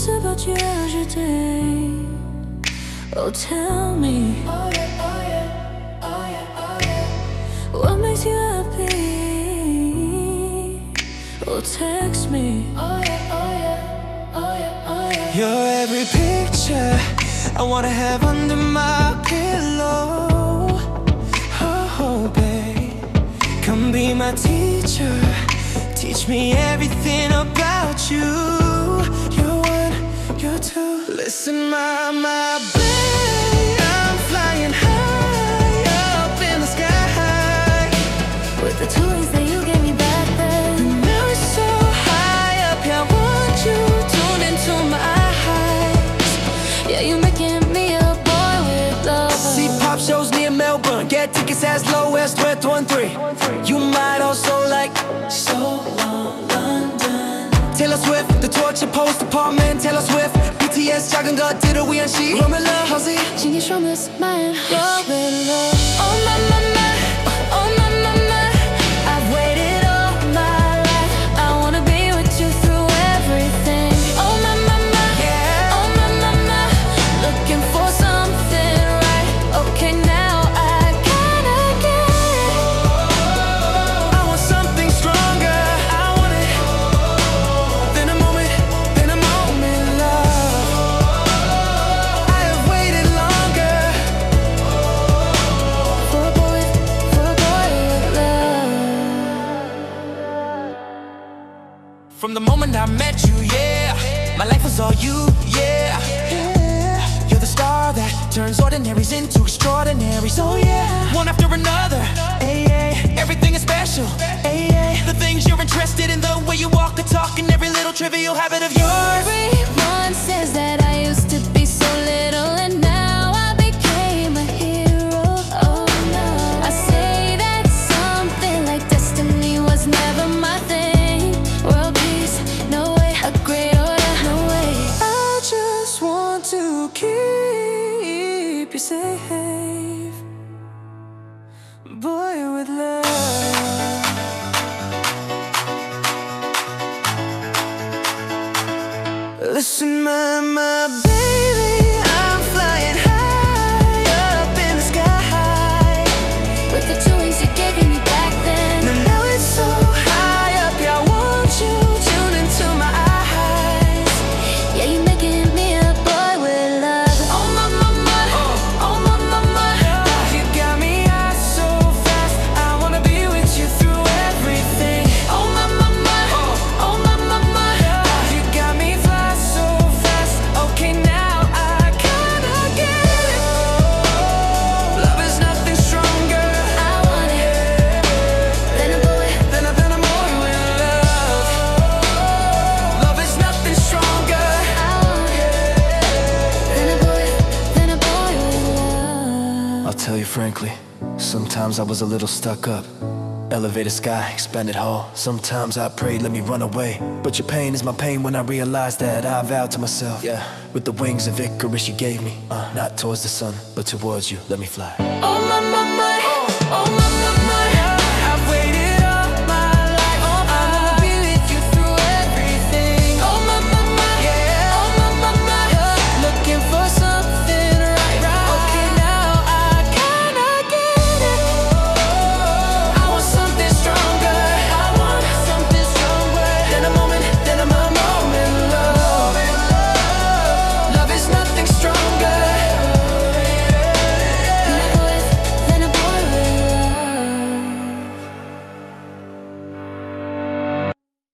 this about you every day. Oh, tell me, oh yeah, oh yeah, oh yeah, oh yeah, what makes you happy? Oh, text me, oh yeah, oh yeah, oh yeah, oh yeah. You're every picture I wanna have under my pillow. Oh, babe, come be my teacher. Teach me everything about you. You're one, you're two. Listen, my babe, I'm flying high up in the sky with the toys that you gave me back then. Now it's so high up, yeah, I want you tuned into my eyes. Yeah, you're making me a boy with love. See pop shows near Melbourne, get tickets as low as 1213. You might also like So Long London, Taylor Swift, the Torture Post Apartment, Taylor Swift, BTS 작은 것들을 위한 시 로멜러 허지 请你说明是my love with love. Oh my my my, oh my my my, I've waited all my life. I wanna be with you through everything. Oh my my my, Yeah. oh my my my, looking for something right. Okay, now I kinda get it. I want something stronger. I want it. Then a moment, love. I have waited longer. For a boy with love. From the moment I met you, yeah, my life was all you, yeah. You're the star that turns ordinaries into extraordinary. So yeah, one after another, ay, ay. Everything is special, ay, ay. The things you're interested in, the way you walk, the talk, and every little trivial habit of yours. Everyone says that I used to be so little and now I became a hero. Oh no, I say that something like destiny was never my thing. World peace, no way. A great order, no way. I just want to keep you safe, boy with love. Listen, my baby, I'm flying high up in the sky With the two wings you gave me back then. Now it's so high up, yeah, I want you tuned into my eyes. Yeah, you're making me a boy with love. Oh my my my, oh my my my. You got me out so fast, I wanna be with you through everything. Oh my my my, oh my my my. You got me fly so fast, okay, now I kinda get it. Love is nothing stronger. I want it. Then a boy. Then a boy with love. Love is nothing stronger. Then a boy with love. I'll tell you frankly, sometimes I was a little stuck up. Elevated sky, expanded hall. Sometimes I prayed, let me run away. But your pain is my pain when I realized that I vowed to myself. Yeah, with the wings of Icarus you gave me. Not towards the sun, but towards you, let me fly. Oh my my my, oh my.